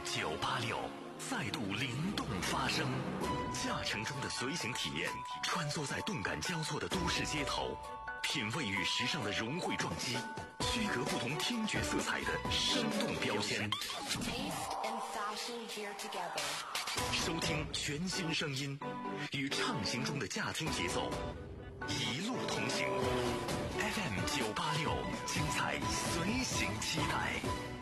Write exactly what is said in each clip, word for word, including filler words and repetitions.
九八六再度灵动发声，驾乘中的随行体验，穿梭在动感交错的都市街头，品味与时尚的融汇撞击，区隔不同听觉色彩的生动标签。收听全新声音，与畅行中的驾听节奏，一路同行。F M 九八六，精彩随行期待。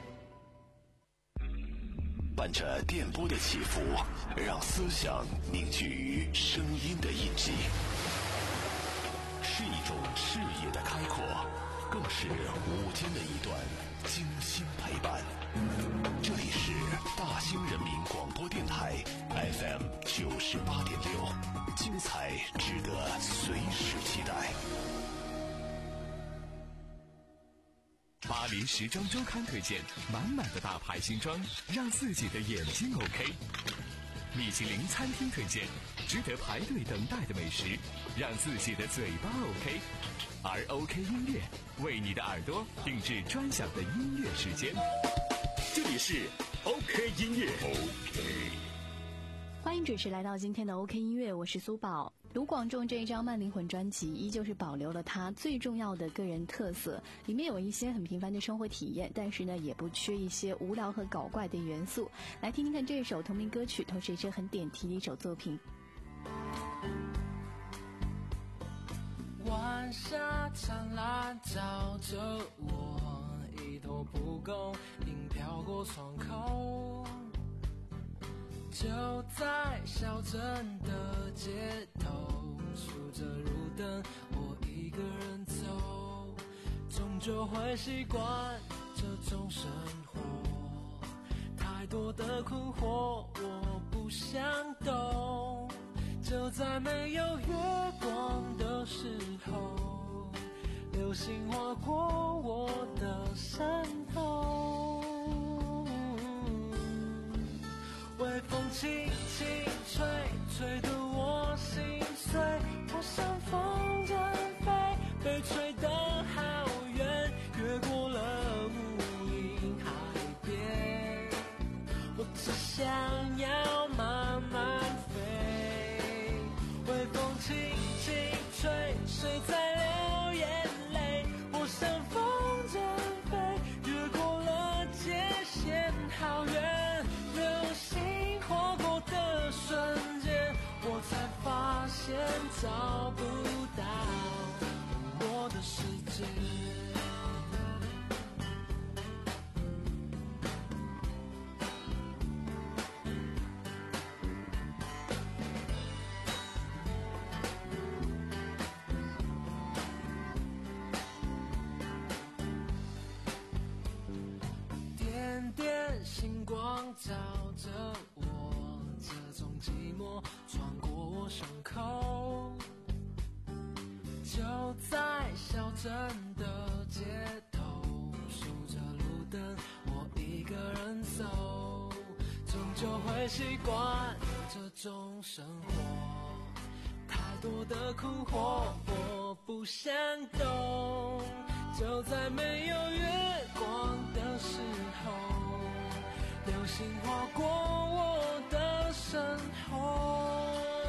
伴着电波的起伏，让思想凝聚于声音的印记，是一种视野的开阔，更是午间的一段精心陪伴。这里是大兴人民广播电台 F M 九十八点六，精彩值得随时期待。 巴黎时装周刊推荐满满的大牌新装，让自己的眼睛 OK。米其林餐厅推荐值得排队等待的美食，让自己的嘴巴 OK。而 OK 音乐为你的耳朵定制专享的音乐时间。这里是 OK 音乐 OK。 欢迎准时来到今天的 OK 音乐，我是苏宝。卢广仲这一张慢灵魂专辑依旧是保留了他最重要的个人特色，里面有一些很平凡的生活体验，但是呢也不缺一些无聊和搞怪的元素。来听听看这一首同名歌曲，同时也是很点题的一首作品。 晚霞灿烂照着我，一头蒲公英飘过窗口，就在小镇的街头，数着路灯，我一个人走，终究会习惯这种生活，太多的困惑我不想懂，就在没有月光的时候，流星划过我的身后，微风轻轻吹，吹得我心碎，我像风筝飞，被吹得好远，越过了无垠海边，我只想要慢慢飞，微风轻轻吹，谁在流眼泪，我像风筝飞，越过了界限好远，流星划过的瞬间，我才发现找不到我的世界。点点星光照着我，这种寂寞穿过我胸口，就在小镇的街头，数着路灯，我一个人走，终究会习惯这种生活，太多的困惑我不想懂，就在没有月光的时候，流星划过我的身后，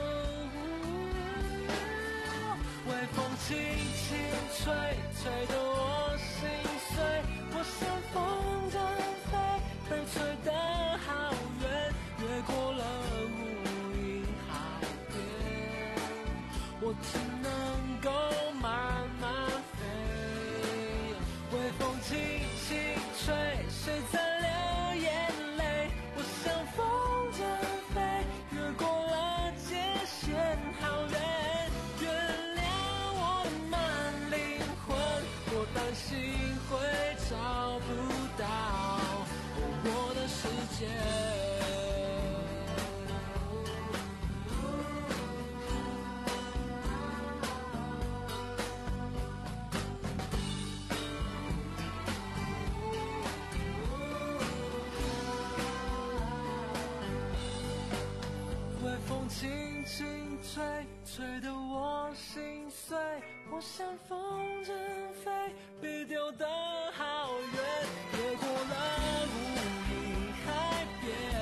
微风轻轻吹，吹得我心碎，我像风筝飞，被吹得好远，越过了无垠海边，我只能够慢慢飞，微风轻轻吹，谁在流眼泪，我像风筝飞，越过了界限好远，原谅我的慢灵魂，我担心会找不到我的世界。微风轻轻吹，吹得我心碎，我像风筝飞，被丢得好远，越过了无垠海边，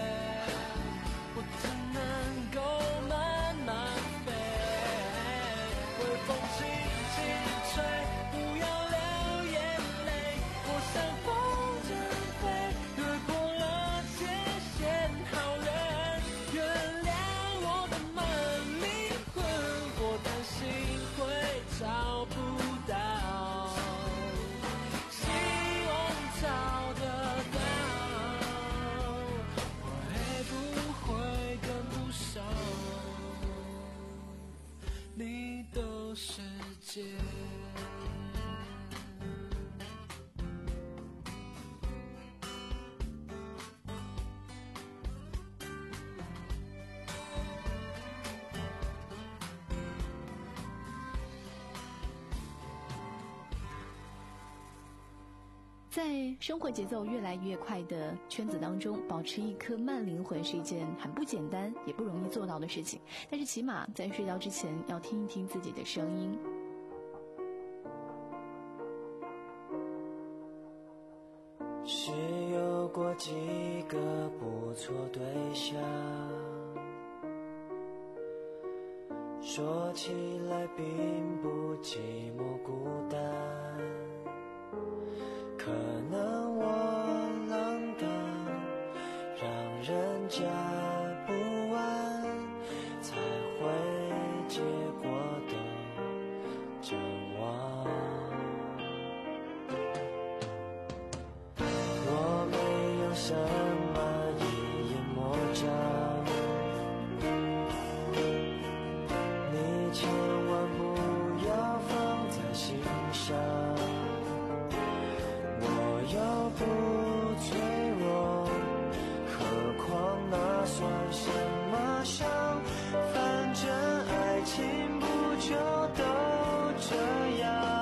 在生活节奏越来越快的圈子当中，保持一颗慢灵魂是一件很不简单也不容易做到的事情，但是起码在睡觉之前要听一听自己的声音。 是有过几个不错对象，说起来并不寂寞孤单，可能我浪荡，让人家不安，才会结果都绝望。我没有什么一言魔障，你千万不要放在心上，我又不脆弱，何况那算什么伤，反正爱情不就都这样。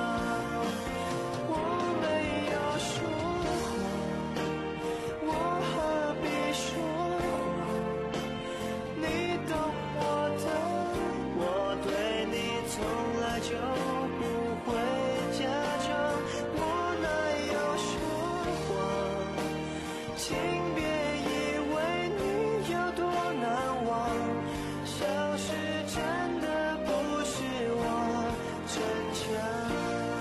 就不会假装，我哪有说谎，请别以为你有多难忘，消失真的不是我逞强。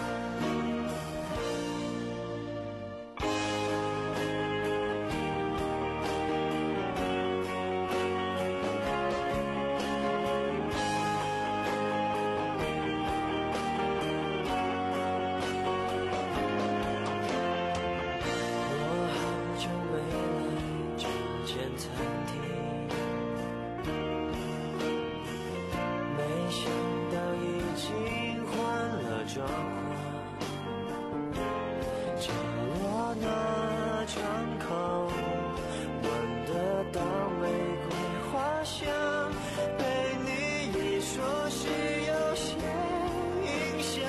状况，角落那窗口闻得到玫瑰花香，被你一说是有些影响。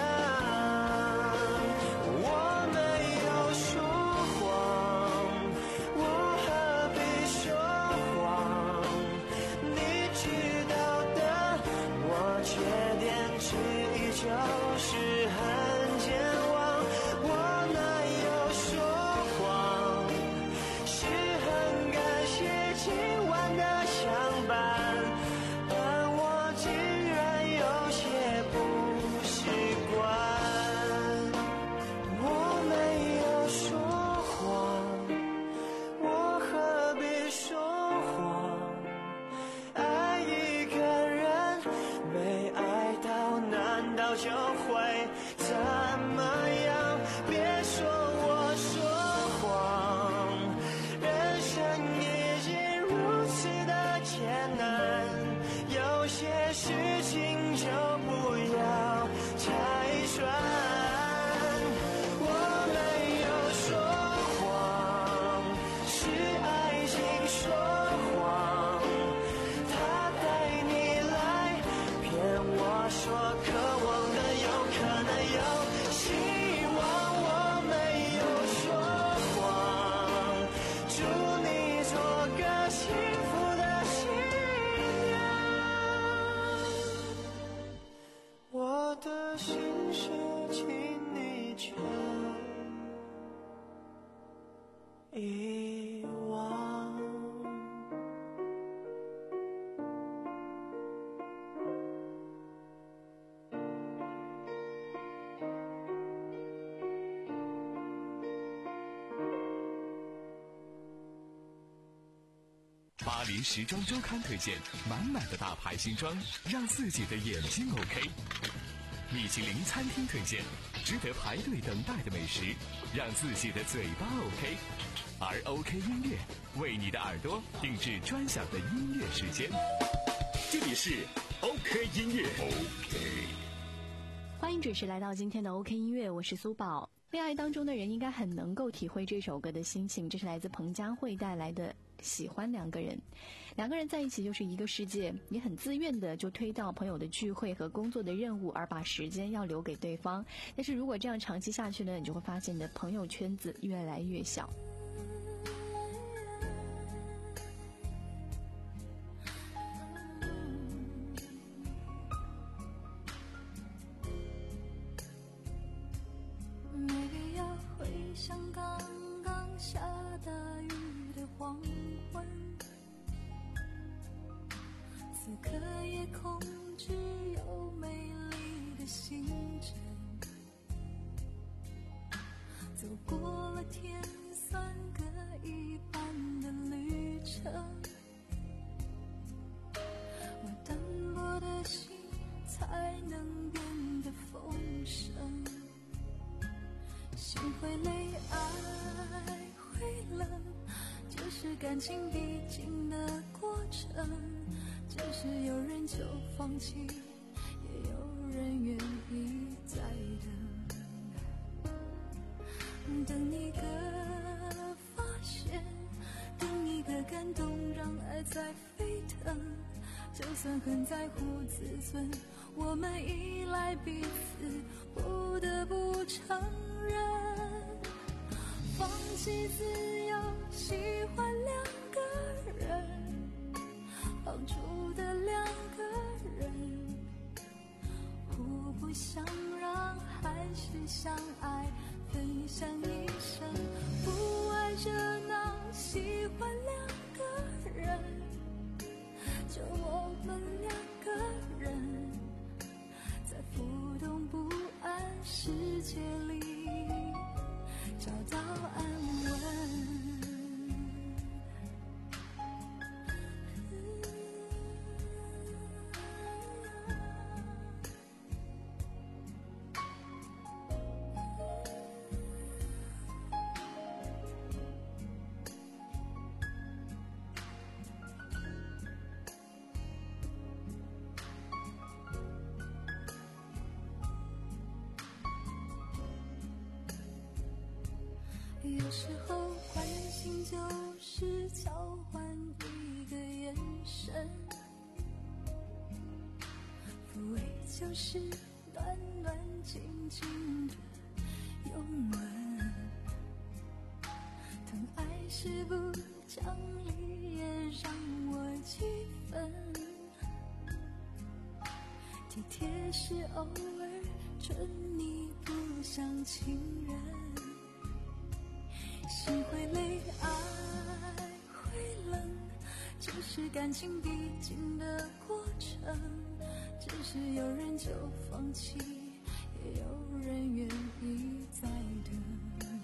我没有说谎，我何必说谎？你知道的，我缺点之一就是很健忘，我哪有说谎？是很感谢今晚的相伴，但我竟然有些不习惯。我没有说谎，我何必说谎？爱一个人没爱到，难道就会怎么样？别说我说谎，人生已经如此的艰难，有些事情就不要拆穿。我没有说谎，是爱情说谎，他带你来骗我说渴望的有可能有希望。我没有说谎，祝你做个幸福的新娘。我的心事请你就遗忘。 巴黎时装周刊推荐满满的大牌新装，让自己的眼睛 OK。米其林餐厅推荐值得排队等待的美食，让自己的嘴巴 OK。而 OK 音乐为你的耳朵定制专享的音乐时间。这里是 OK 音乐 OK。 欢迎准时来到今天的 OK 音乐，我是苏宝。 恋爱当中的人应该很能够体会这首歌的心情，这是来自彭佳慧带来的喜欢两个人。两个人在一起就是一个世界，你很自愿的就推到朋友的聚会和工作的任务，而把时间要留给对方。但是如果这样长期下去呢，你就会发现你的朋友圈子越来越小。 像刚刚下大雨的黄昏，此刻夜空只有美丽的星辰，走过了天算各一半的旅程，我单薄的心才能变得丰盛，心会累，爱会冷，这是感情必经的过程，只是有人就放弃，也有人愿意再等，等一个发现，等一个感动，让爱在沸腾，就算很在乎自尊，我们依赖彼此，不得不承认，放弃自由，喜欢两个人，绑住的两个人，互不相让，还是相爱，分享一生，不爱热闹，喜欢两个人，就我们两个人，在浮动不安世界里找到安稳。有时候关心就是交换一个眼神，抚慰就是暖暖静静的拥吻，疼爱是不讲理也让我气愤，体贴是偶尔准你不像情人，心会累，爱会冷，这是感情必经的过程，只是有人就放弃，也有人愿意再等，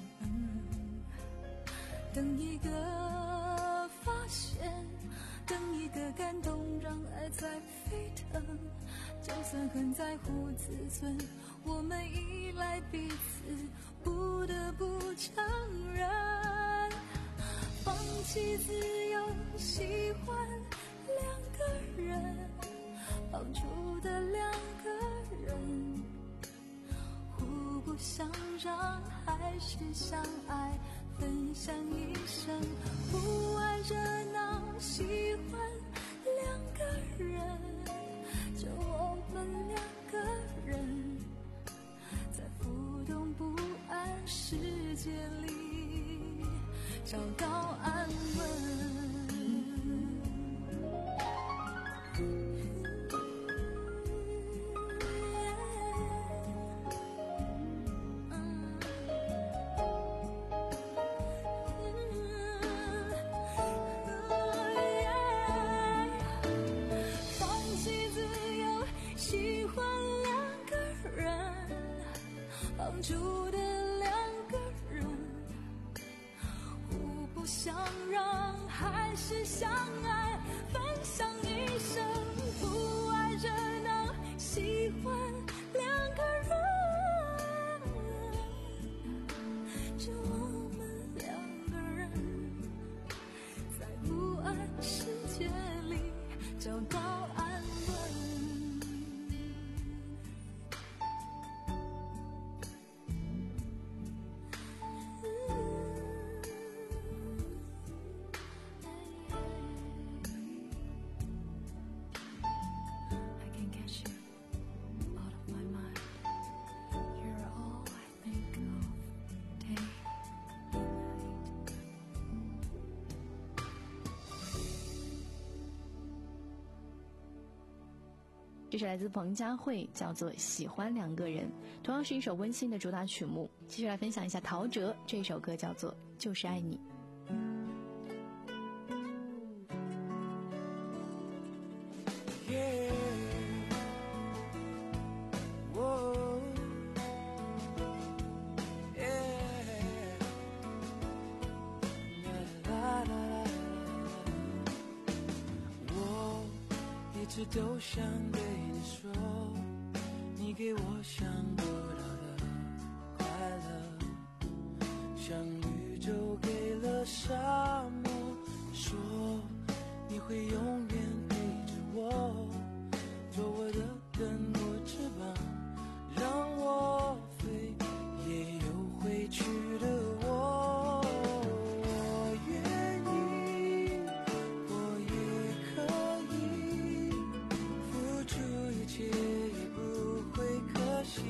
等一个发现，等一个感动，让爱在沸腾，就算很在乎自尊，我们依赖彼此，不得不承认，放弃自由，喜欢两个人，绑住的两个人，互不相让，还是相爱，分享一生，不爱热闹，喜欢两个人，就我们两个人，在浮动不安世界里找到安稳。绑住的两个人，互不相让，还是相爱，分享一生，不爱热闹，喜欢两个人，就我们两个人，在不安世界里找到安稳。 这是来自彭佳慧，叫做《喜欢两个人》，同样是一首温馨的主打曲目。继续来分享一下陶喆这首歌，叫做《就是爱你》。 Yeah. Whoa. Yeah. La, la, la, la. 我一直都想对你说，你给我想不到的快乐，像宇宙给了沙漠，说你会永远陪着我，做我的根，我翅膀，让我飞，也有回去的我。我愿意，我也可以付出一切，也不会可惜。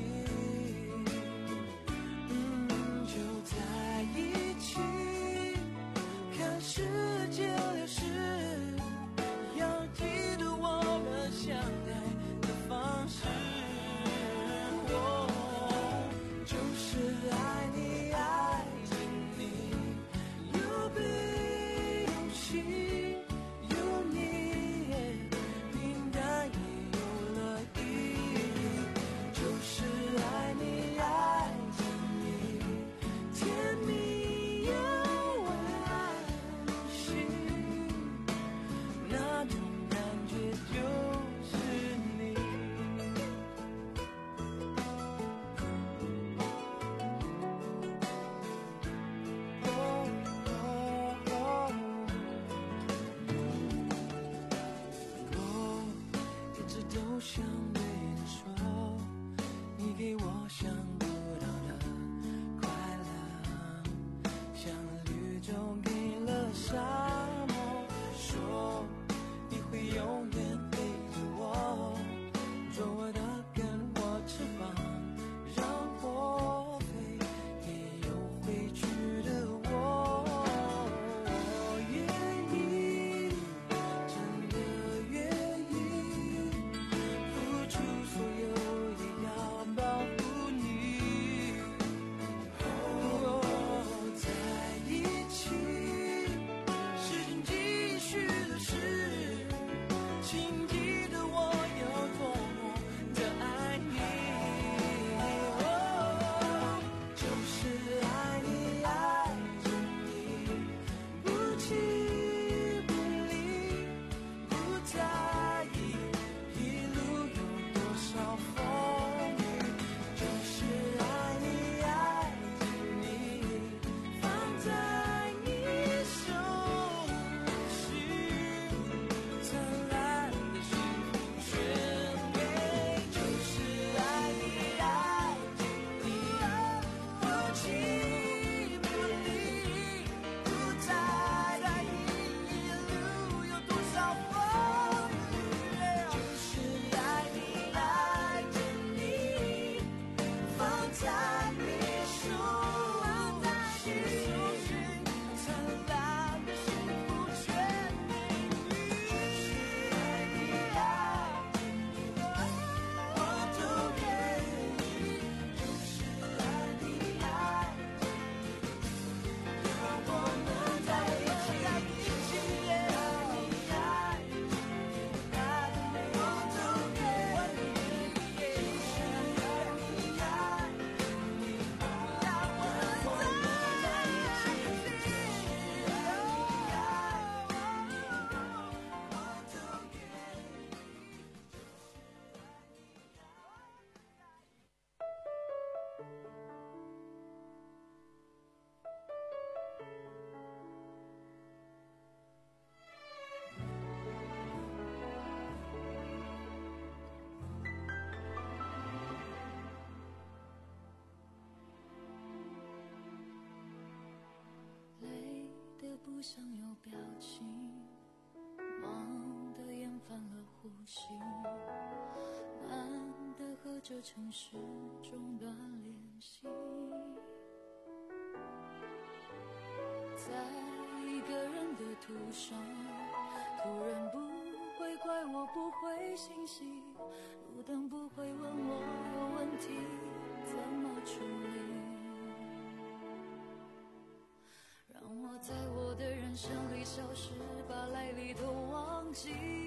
嗯，就在一起，看世界流逝。要记得我们相爱的方式，我就是爱你，爱着你，有悲有喜，有你，平淡也有了意义，就是爱你，爱着你，甜蜜又温馨。那种感觉就是你。哦哦哦，我一直都想对你说，你给我想不到的快乐，像绿洲给了沙漠，说你会永远陪着我，做我的根，我翅膀，让我飞，也有回去的我。我愿意，真的愿意，付出所有，也要保护你。哦，在一起，时间继续流逝，请记得我有多么的爱你。哦，就是爱你，爱着你，不弃不离，不在意一路有多少风雨，就是爱你，爱着你，放在你手心，灿烂的幸福全给，就是爱你，爱着你，不弃不离，不在意一路有多少风雨，就是爱你，爱着你，放在你手心，灿烂的幸福全给你，就是爱你，爱着你，我都愿意，就是爱你，爱着你，让我们在一起，爱你，爱着你，我都愿意，就是爱你，爱着你，让我们在一起，就是爱你，爱着你，我都愿意。 累得不想有表情，忙得厌烦了呼吸，难得和这城市中断联系，在一个人的途上，突然不会怪我不会欣喜， 生里消失，把来历都忘记。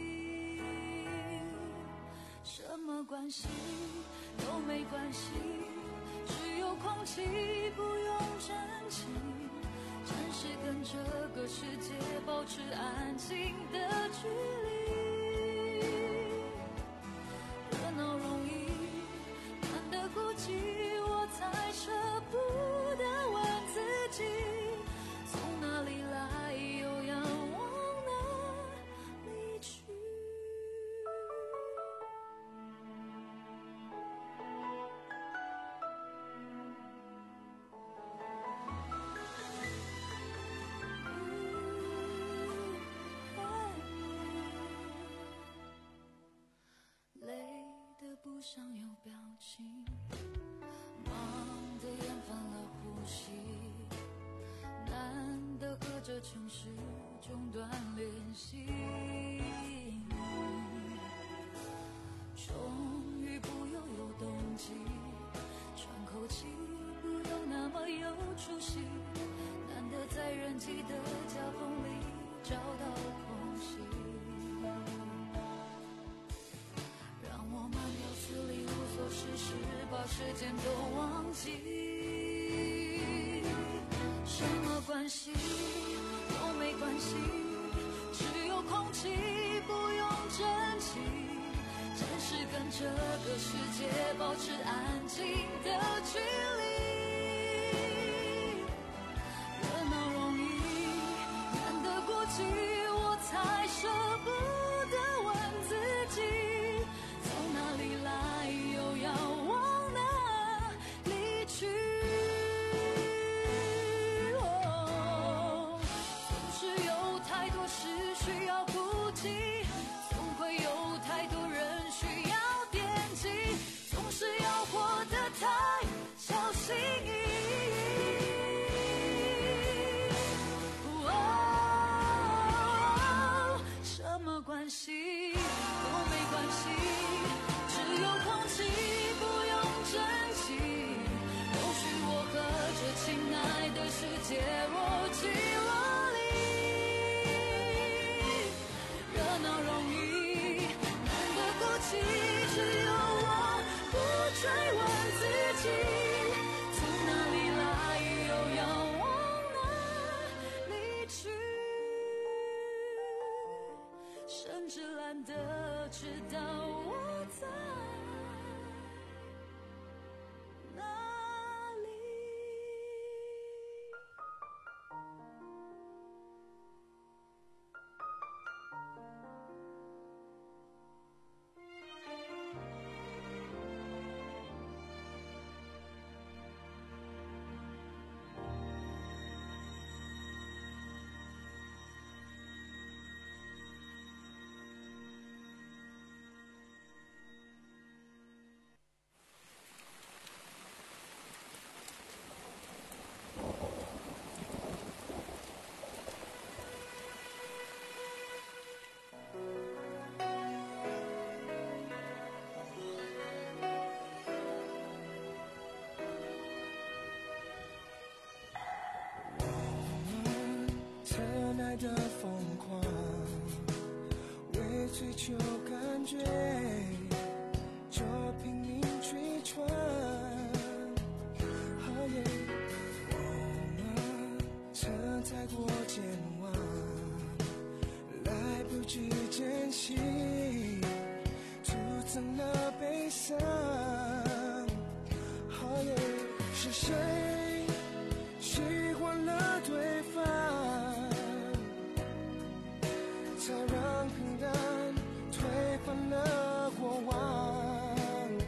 什么关系都没关系，只有空气不用珍惜。暂时跟这个世界保持安静的距离。热闹容易，难得孤寂，我才舍不得问自己，从哪里来，又要往哪里去。不想有表情，忙得厌烦了呼吸，难得和这城市中断联系，终于不又有冬季，喘口气不又那么有出息，难得在人挤的夹缝里找到空隙，事实把时间都忘记，什么关系都没关系，只有空气不用珍惜，暂时跟这个世界保持安静的距离。热闹容易，难得孤寂，我才舍不得问自己，从哪里来，又要往哪里去。哦，总是有太多事需要顾及，总会有太多人需要惦记，总是要活得太小心翼翼。哦，什么关系都没关系，只有空气不用珍惜，容许我和这亲爱的世界若即若离。热闹容易，难得孤寂，只有我不追问自己，从哪里来，又要往哪里去，甚至懒得知道我在哪里。 疼爱的疯狂，为追求感觉就拼命去闯。哦耶，我们曾太过健忘，来不及珍惜，徒增了悲伤。哦耶，是谁喜欢了对方，才让平淡推翻了过往，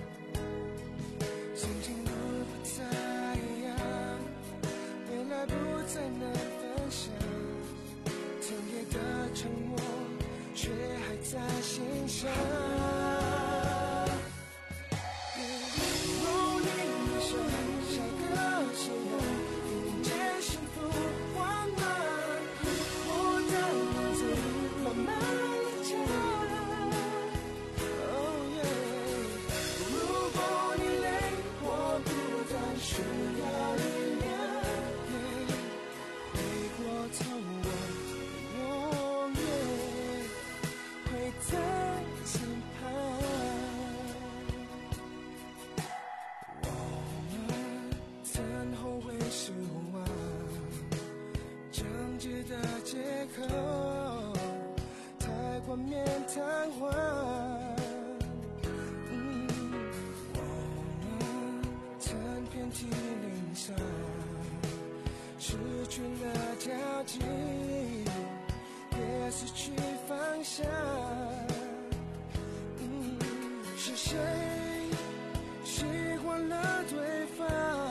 曾经如不再一样，未来不再能分享，甜蜜的沉默却还在心上。如你一生下个心愿，迎接幸福温暖，我的名字慢慢地叫。Oh yeah， 如果你累，我不再需要力量。回过头望， 置的借口，太冠冕堂皇。嗯，我们曾遍体鳞伤，失去了交集，也失去方向。嗯，是谁喜欢了对方，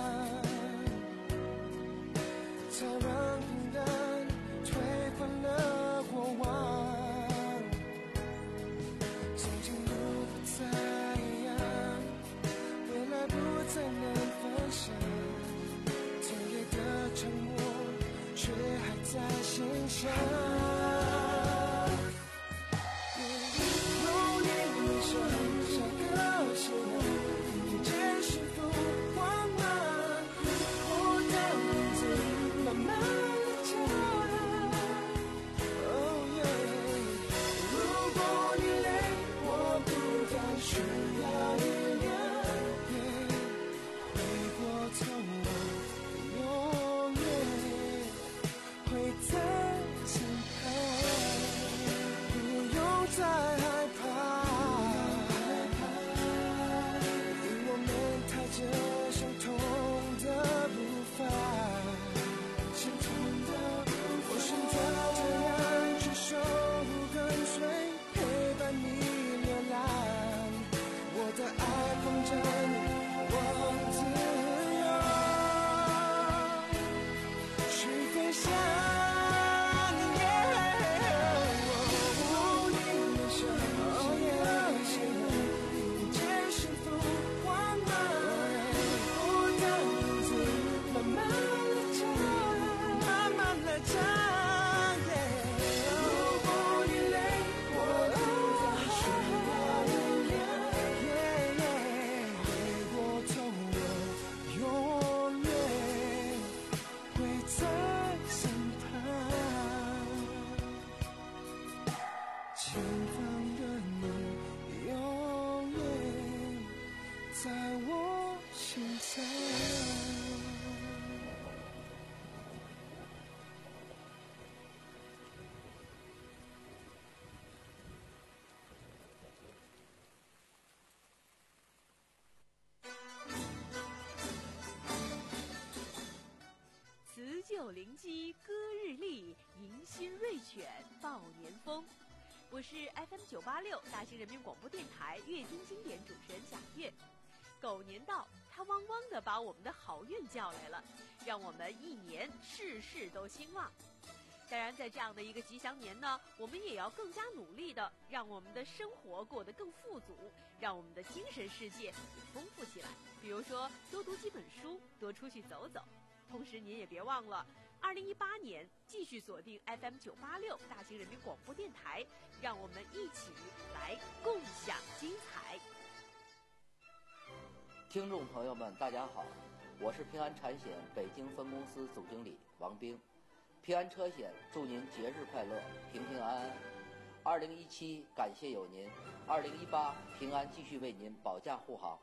才让平淡推翻了过往。从前路不再一样，未来不再能分享，甜烈的沉默却还在心上。如你理想像个夕阳，遇见幸福光芒，我的名字慢慢地叫亮。Oh yeah， 如果你累，我不再需要力量。Yeah， 回过头我永远会在身旁，不用再害怕，因我们踏着相同的步伐，相同的步伐。我选择这样去守护跟随，陪伴你流浪，我的爱风筝往自由去飞翔。前方的你永远在我心上。 辞旧临机歌日丽，迎新瑞犬报年风。我是 F M 九八六大兴人民广播电台乐听经典主持人贾月。狗年到，它汪汪地把我们的好运叫来了，让我们一年事事都兴旺。当然，在这样的一个吉祥年呢，我们也要更加努力的让我们的生活过得更富足，让我们的精神世界也丰富起来。比如说，多读几本书，多出去走走。同时，您也别忘了，二零一八年继续锁定 F M 九八六大兴人民广播电台，让我们一起来共享精彩。 听众朋友们，大家好，我是平安产险北京分公司总经理王兵。平安车险祝您节日快乐，平平安安。二零一七感谢有您，二零一八平安继续为您保驾护航。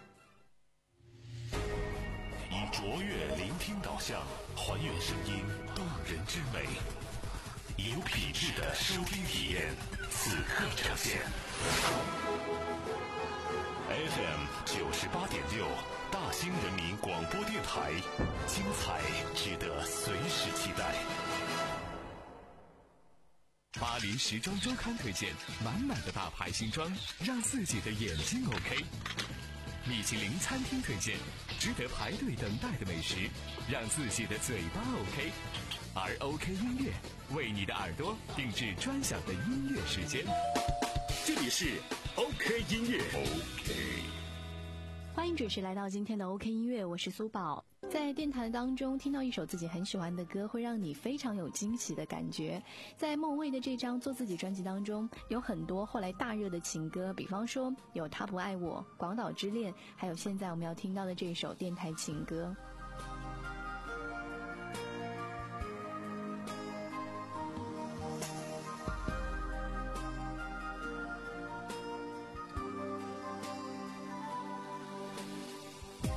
以卓越聆听导向，还原声音动人之美，以有品质的收听体验，此刻呈现。F M 九十八点六，大兴人民广播电台，精彩值得随时期待。 巴黎时装周刊推荐满满的大牌新装，让自己的眼睛 OK。米其林餐厅推荐值得排队等待的美食，让自己的嘴巴 OK。而 OK 音乐为你的耳朵定制专享的音乐时间。这里是 OK 音乐 OK。 欢迎准时来到今天的 OK 音乐，我是苏宝。在电台当中听到一首自己很喜欢的歌，会让你非常有惊喜的感觉。在莫文蔚的这张做自己专辑当中，有很多后来大热的情歌，比方说有他不爱我、广岛之恋，还有现在我们要听到的这首电台情歌。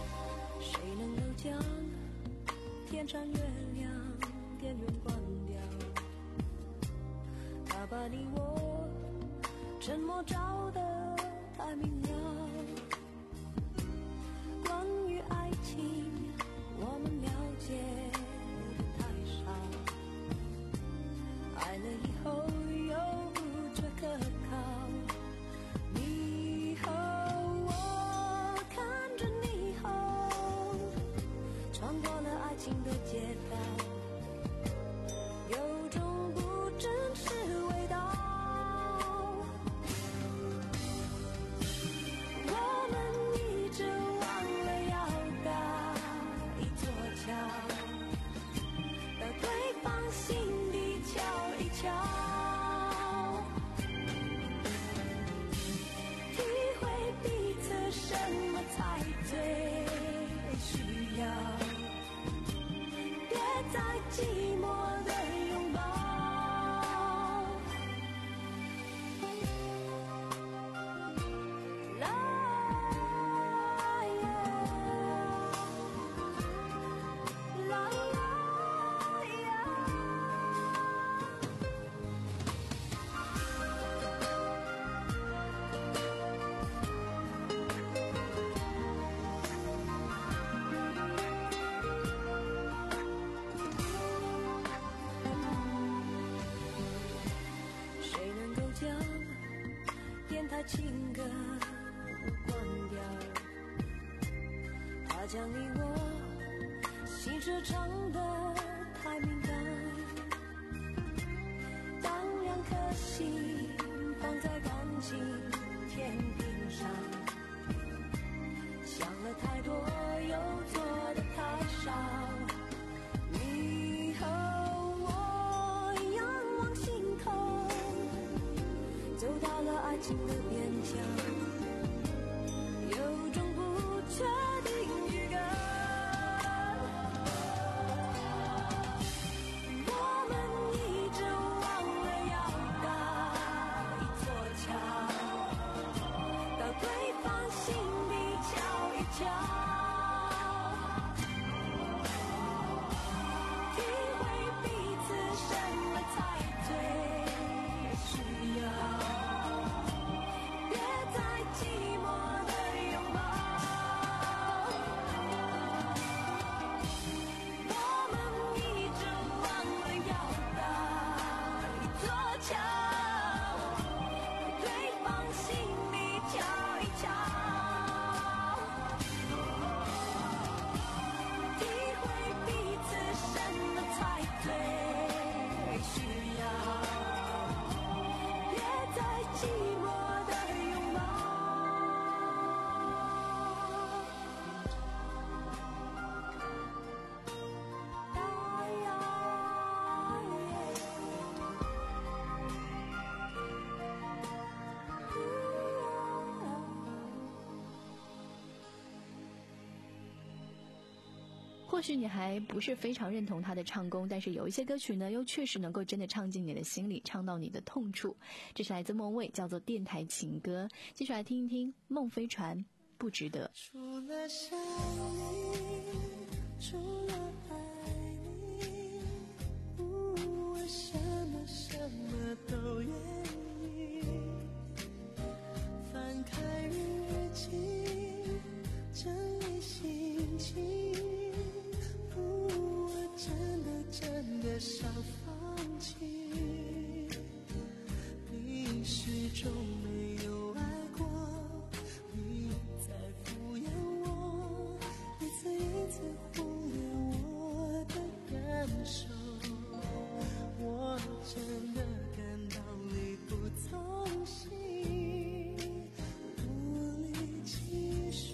天上月亮，电源关掉， 怕你我沉默照得太明了。关于爱情，我们了解的太少，爱了以后又不觉可靠。你和我看着霓虹，穿过了爱情的街道，有种不真实味道。我们一直忘了要搭一座桥，到对方心底瞧一瞧，体会彼此什么才最需要，别再寂寞的拥抱。啦呀，啦呀。谁能够将电台情歌关掉？他将你我心事唱得太敏感，当两颗心放在感情天平上，想了太多又做得太少。你和我仰望星空，走到了爱情的边疆，有种不确定预感。我们一直忘了要搭一座桥，到对方心底瞧一瞧，体会彼此什么才最需要，别再寂寞的拥抱。我们一直忘了要搭一座桥，对方心里瞧一瞧，体会彼此什么才最需要，别再寂寞的拥抱。啦呀或许你还不是非常认同他的唱功，但是有一些歌曲呢，又确实能够真的唱进你的心里，唱到你的痛处。这是来自孟蔚，叫做《电台情歌》。继续来听一听孟飞船，不值得。 除了想你，除了爱你，我什么什么都愿意。翻开日记，整理心情，我真的真的想放弃。你始终没有爱过，你在敷衍我，一次一次忽略我的感受。我真的感到力不从心，无力继续。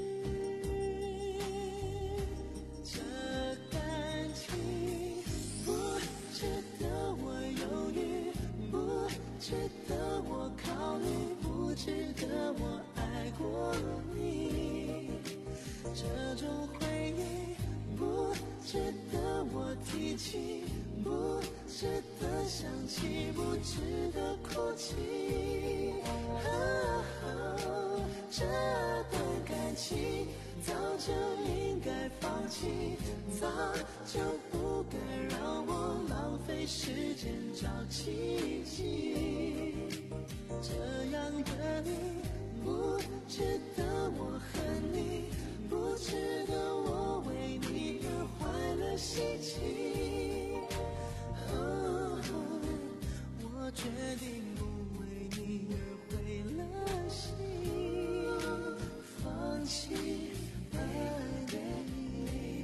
这感情不值得我犹豫，不值得我考虑，不值得我爱过你。这种回忆不值得我提起，不值得想起，不值得哭泣。哦哦，这段感情早就应该放弃，早就不该让我浪费时间找奇迹。这样的你不值得我恨你，不值得我为你而坏了心情。哦，我决定不为你而毁了心，放弃爱的你。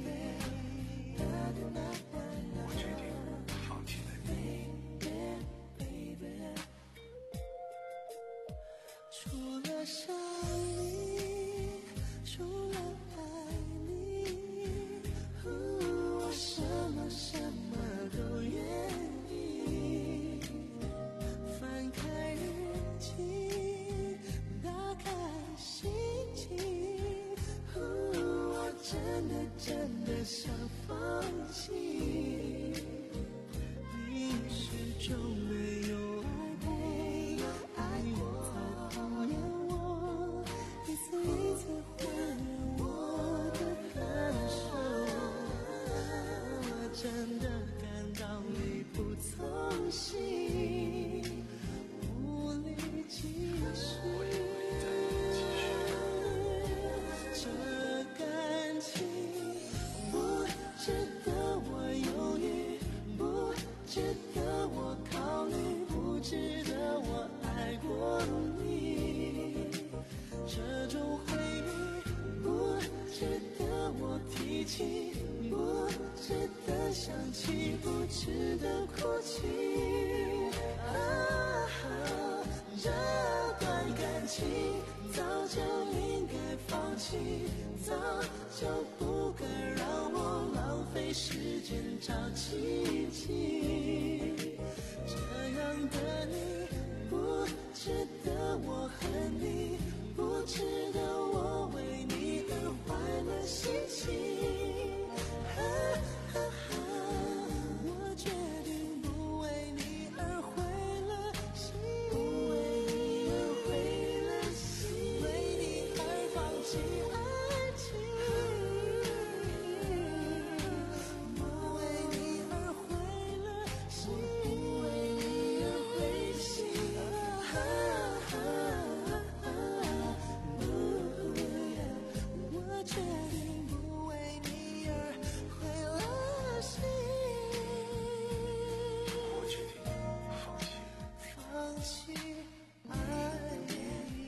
我决定放弃了你。 除了想你，除了爱你，我什么什么都愿意。翻开日记，打开心情，我真的真的想放弃。你始终没有爱过，讨厌我，一次一次还原我的感受，我真的感到力不从心，无力继续。这感情不值得我犹豫，不值得我考虑，不值得我爱过你。这种回忆不值得我提起，不值得想起，不值得哭泣。啊，这段感情早就应该放弃，早就不该让我浪费时间找奇迹。这样的你不值得我恨你，不值得我为你而坏了心情。啊啊啊，我决定不为你而毁了心，不为你而毁了心，为你而放弃爱情，不为你而毁了心，不为你而灰心。啊啊啊，我决定不为你而毁了心， 我决定放弃。 放弃爱你。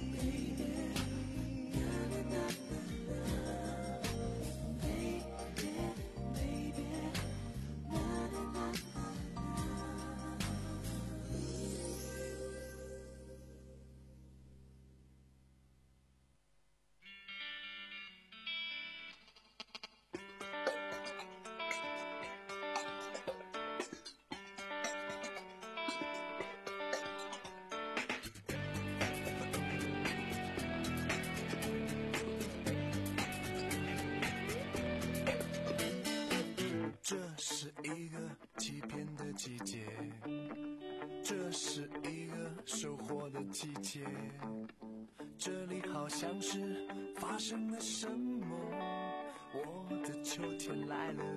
这是一个欺骗的季节，这是一个收获的季节，这里好像是发生了什么，我的秋天来了。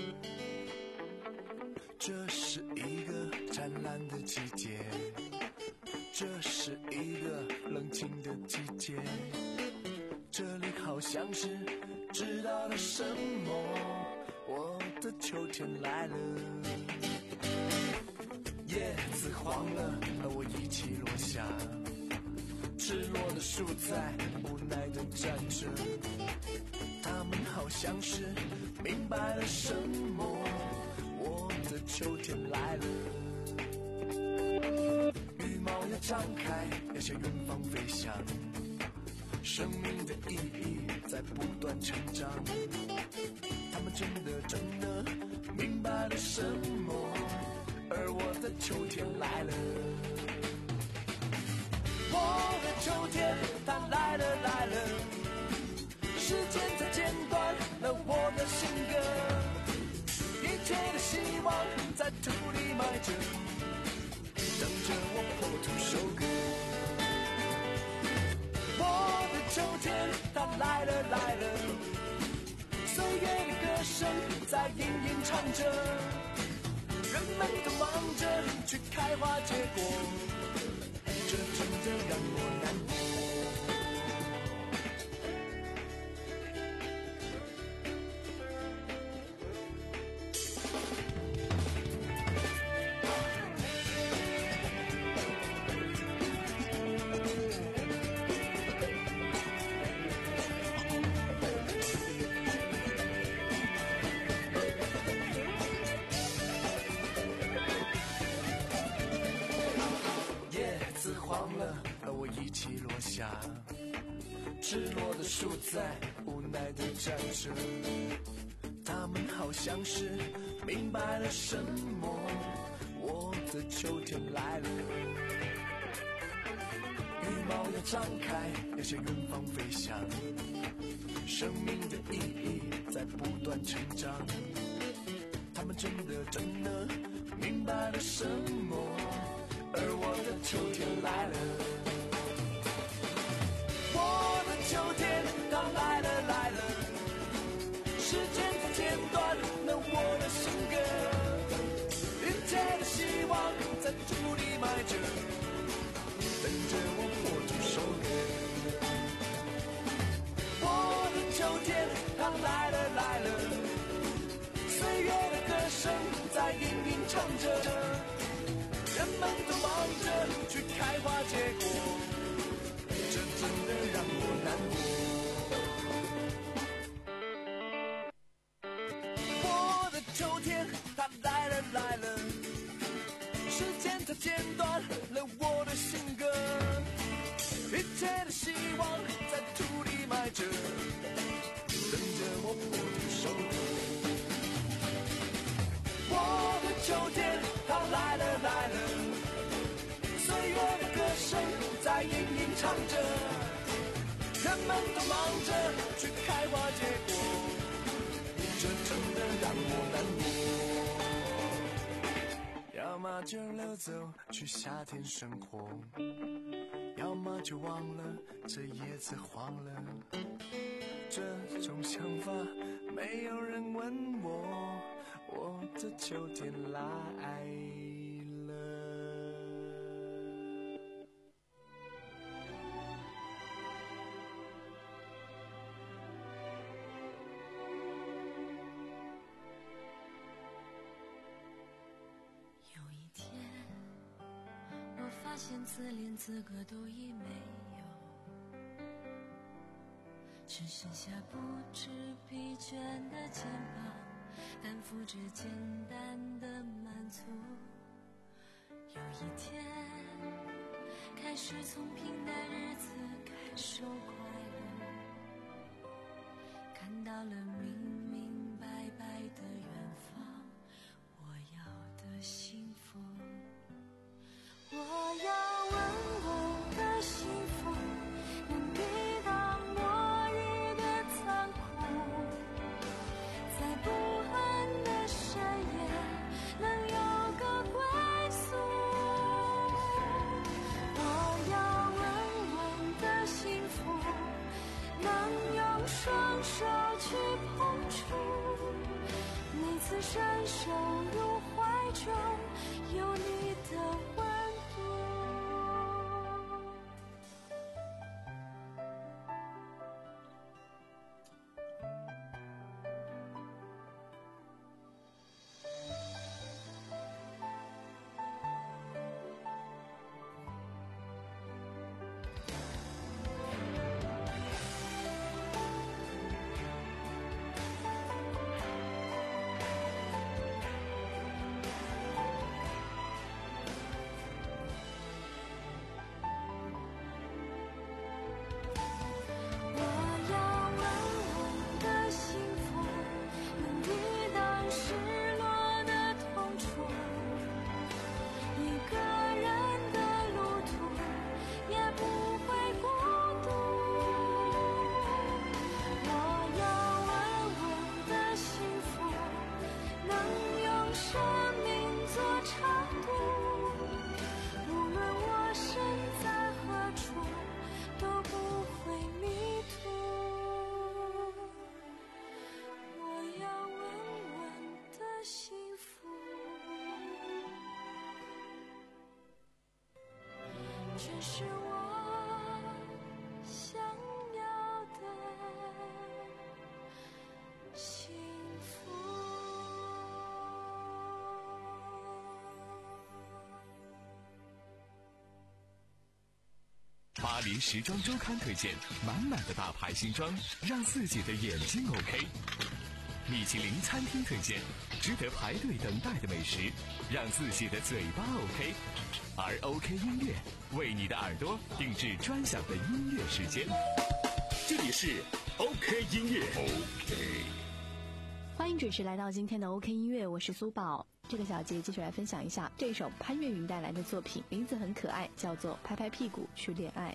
这是一个灿烂的季节，这是一个冷清的季节，这里好像是知道了什么，我的秋天来了。叶子黄了，和我一起落下，赤裸的树在无奈地站着，它们好像是明白了什么，我的秋天来了。羽毛要张开，要向远方飞翔，生命的意义在不断成长，他们真的真的明白了什么，而我的秋天来了。我的秋天它来了来了，时间它剪断了我的性格，一切的希望在土里埋着，等着我破土收割。我的秋天它来了来了， 在隐隐唱着，人们都忙着去开花结果，这真的让我难过。赤裸的树在无奈地站着，他们好像是明白了什么，我的秋天来了，羽毛要张开，要向远方飞翔，生命的意义在不断成长，他们真的真的明白了什么，而我的秋天来了，我的秋天它来了来了，时间它剪断了我的性格，一切的希望在土里埋着，等着我播出首歌。我的秋天它来了来了，岁月的歌声在隐隐唱着，人们都忙着去开花结果，这真的让我难过。我的秋天它来了来了，时间它剪断了我的性格，一切的希望在土里埋着，等着我播出首歌。我的秋天它来了来了，岁月的歌声在隐隐唱着，人们都忙着去开花结果，这真的让我难过。要么就溜走去夏天生活，要么就忘了这叶子黄了，这种想法没有人问我，我的秋天来了。 有一天，我发现自怜资格都已没有，只剩下不知疲倦的肩膀，担负着简单的满足。有一天，开始从平淡日子感受快乐，看到了明明白白的远方，我要的幸福。我要稳稳的幸福，能抵挡我一的残酷，在不安的深夜能有个归宿。我要稳稳的幸福，能用双手去碰触，每次伸手入怀中有你的温度。 却是我想要的幸福。 巴黎时装周刊推荐满满的大牌新装，让自己的眼睛 OK。米其林餐厅推荐值得排队等待的美食，让自己的嘴巴 OK。而 OK 音乐为你的耳朵定制专享的音乐时间。这里是 OK 音乐 OK。 欢迎准时来到今天的 OK 音乐，我是苏宝。这个小节继续来分享一下这首潘越云带来的作品，名字很可爱，叫做《拍拍屁股去恋爱》。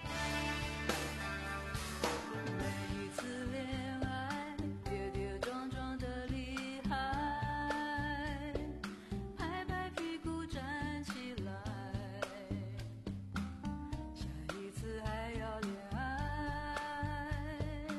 每一次恋爱跌跌撞撞的厉害，拍拍屁股站起来，下一次还要恋爱。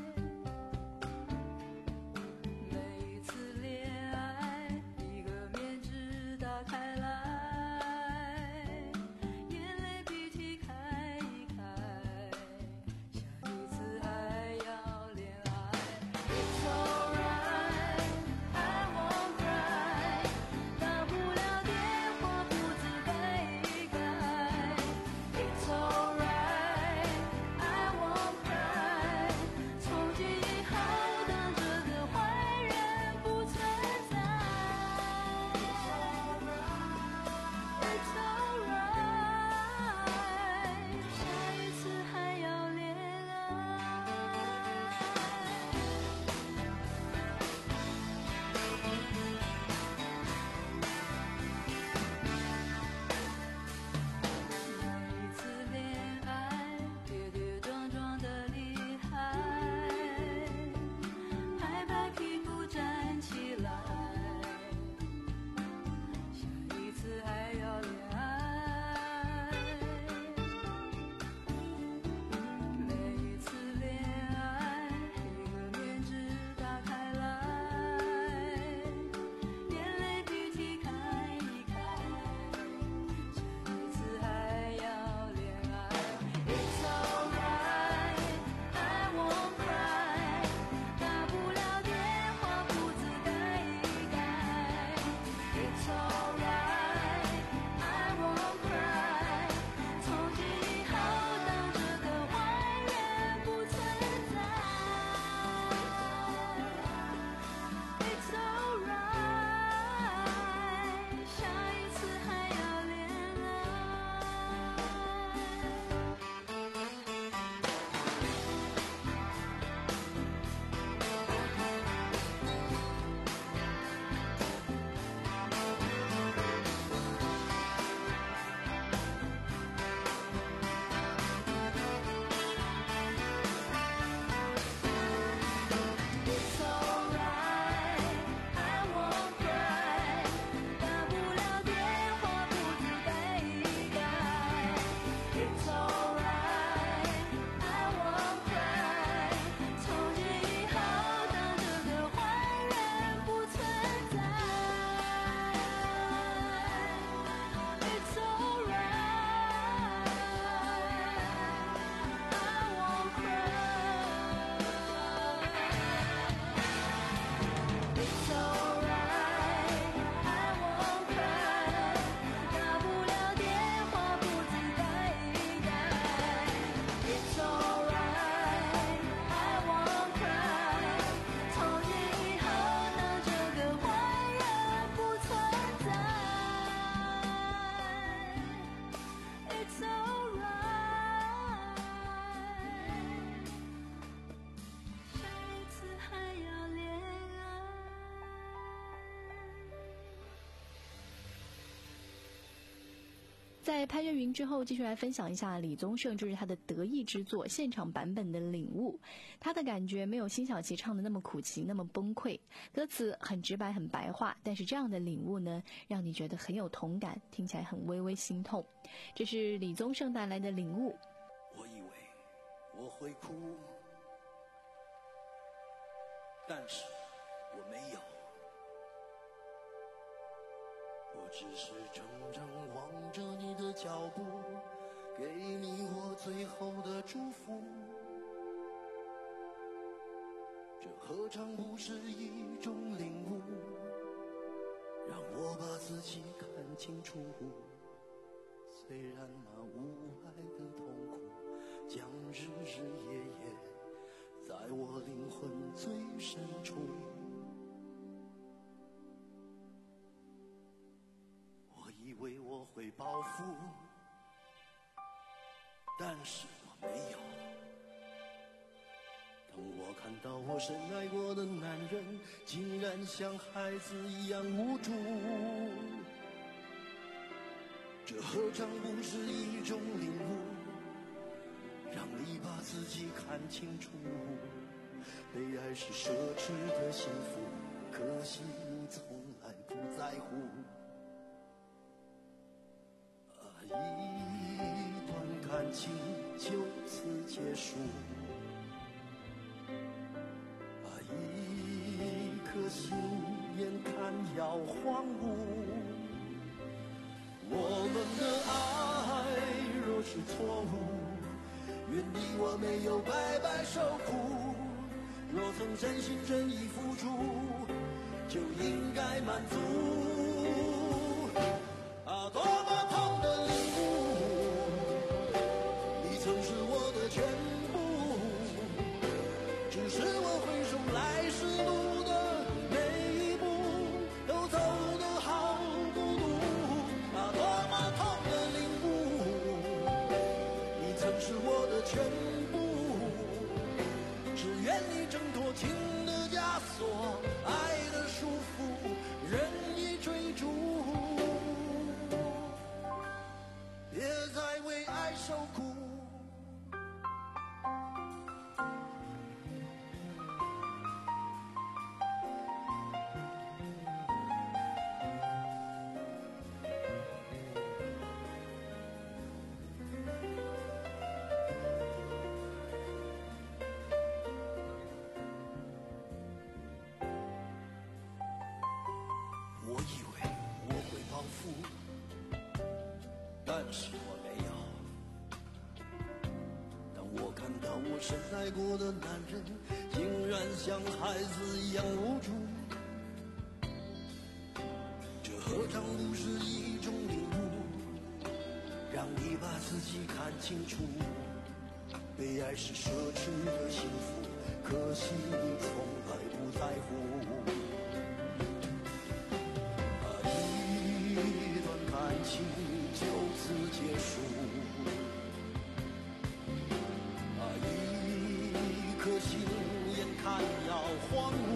每一次恋爱一个面纸打开来，眼泪鼻涕开一开，下一次还要恋爱。It's alright, I won't cry， 大不了电话簿子改一改。It's alright, I won't cry， 从今以后当这个坏人不存在。It's alright， 下一次还要恋爱。每一次恋爱跌跌撞撞的厉害，拍拍屁股站起来，下一次还要恋爱。每一次恋爱一个面纸打开来，眼泪鼻涕开一开，下一次还要恋爱。It's alright, I won't cry， 大不了电话簿子改一改。It's alright, I won't cry， 从今以后当这个坏人不存在。It's alright， 下一次还要恋爱。It's alright, I won't cry， 大不了电话簿子改一改。It's alright, I won't cry， 从今以后当这个坏人不存在。It's alright, I won't cry。It's alright, I won't cry， 大不了电话簿子改一改。It's alright, I won't cry， 从今以后当这个坏人不存在。It's alright， 下一次还要恋爱。 在潘越云之后，继续来分享一下李宗盛，这是他的得意之作，现场版本的《领悟》。他的感觉没有辛晓琪唱的那么苦情，那么崩溃，歌词很直白，很白话，但是这样的领悟呢，让你觉得很有同感，听起来很微微心痛。这是李宗盛带来的《领悟》。 我以为我会哭，但是我没有。我只是怔怔望着你的脚步， 给你我最后的祝福，这何尝不是一种领悟，让我把自己看清楚。虽然那无爱的痛苦将日日夜夜在我灵魂最深处，我以为我会报复，但是我没有。当我看到我深爱过的男人竟然像孩子一样无助，这何尝不是一种领悟，让你把自己看清楚。被爱是奢侈的幸福，可惜你从来不在乎。啊，一段感情就此结束，啊，一颗心眼看要荒芜。我们的爱若是错误，愿你我没有白白受苦。若曾真心真意付出，就应该满足。啊，多么痛的领悟，你曾是我的全部，只是我回首来时路的每一步都走得好孤独。啊，多么痛的领悟，你曾是我的全部，只愿你挣脱情的枷锁，爱的束缚，任意追逐，别再为爱受苦。我以为我会报复，但是我没有。当我看到我深爱过的男人竟然像孩子一样无助，这何尝不是一种领悟，让你把自己看清楚。被爱是奢侈的幸福，可惜你从来不在乎。感情就此结束，啊，一颗心眼看要荒芜。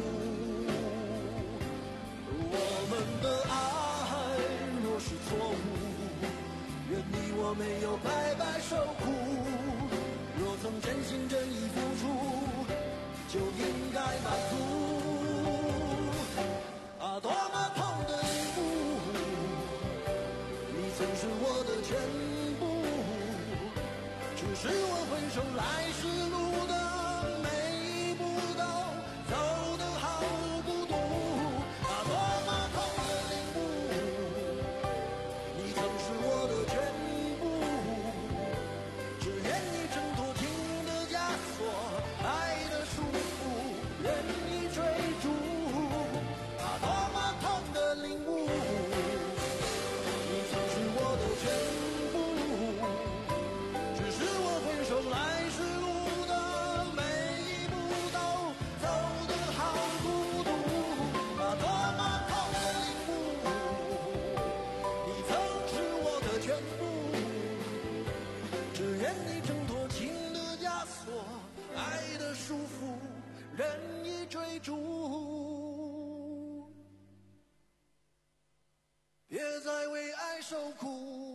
我们的爱若是错误，愿你我没有白白受苦。若曾真心真意付出，就应该满足。啊，多么痛的领悟，曾是我的全部，只是我回首来时路的每一步都走得好孤独。啊，多么痛的领悟，你曾是我的全部，只愿你挣脱情的枷锁，爱的束缚，任意追逐。啊，多么痛的领悟，全部，只是我回首来时路的每一步都走得好孤独。啊，多么痛的领悟，你曾是我的全部，只愿你挣脱情的枷锁，爱的束缚，任意追逐，别再为爱受苦。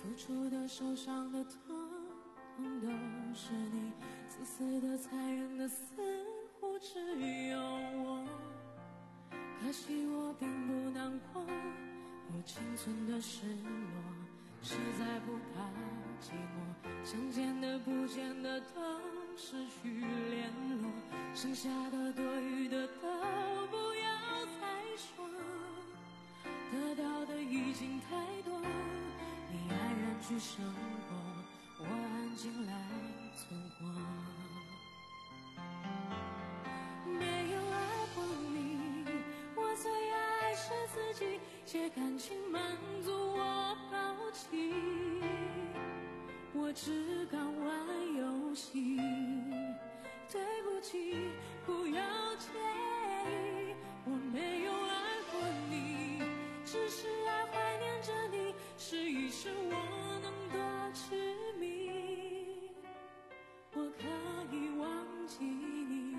楚楚的受伤的痛痛都是你，自私的残忍的似乎只有我，可惜我并不难过，我仅存的失落实在不怕寂寞，想见的不见的都失去联络，剩下的多余的都不要再说，得到的已经太多，你安然去生活，我安静来存活。没有爱过你，我最爱是自己，借感情满足我好奇，我只敢玩游戏，对不起，不要介意，我没有爱过你，只是爱怀念着你，试一试我能多痴迷，我可以忘记你，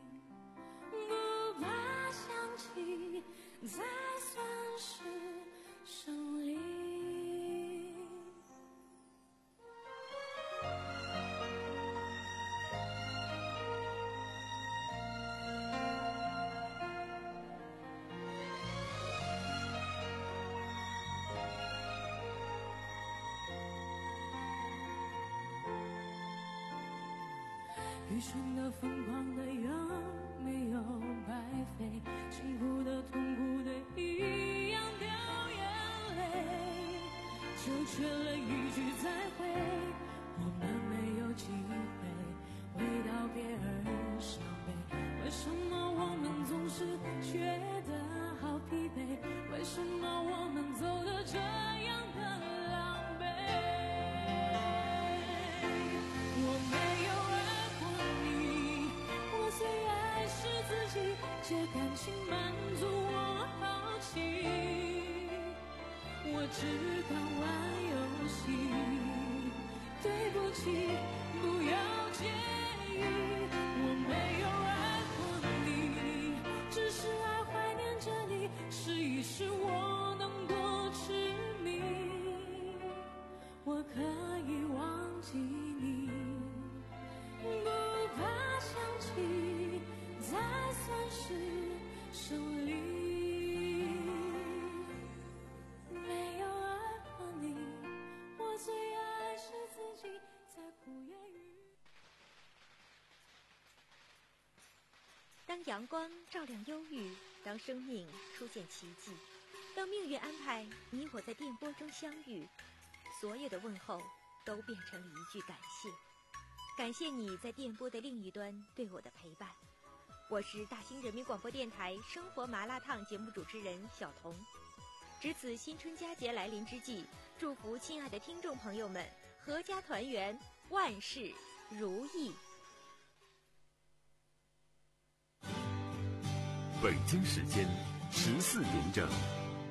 不怕想起，才算是胜利。愚蠢的疯狂的有没有白费，辛苦的痛苦的一样掉眼泪，就缺了一句再会，我们没有机会为道别而伤悲，为什么我们总是觉得好疲惫，为什么我们走得这样的狼狈，我没有最爱是自己，借感情满足我好奇，我只敢玩游戏，对不起，不要介意，我没有爱过你，只是爱怀念着你，试一试我能多痴迷，我可以忘记你，不怕想起，才算是胜利。没有爱过你，我最爱是自己，在苦也与。 当阳光照亮忧郁，当生命出现奇迹，当命运安排你我在电波中相遇，所有的问候都变成了一句感谢。感谢你在电波的另一端对我的陪伴。我是大兴人民广播电台生活麻辣烫节目主持人小彤。值此新春佳节来临之际，祝福亲爱的听众朋友们阖家团圆，万事如意。 北京时间十四点整。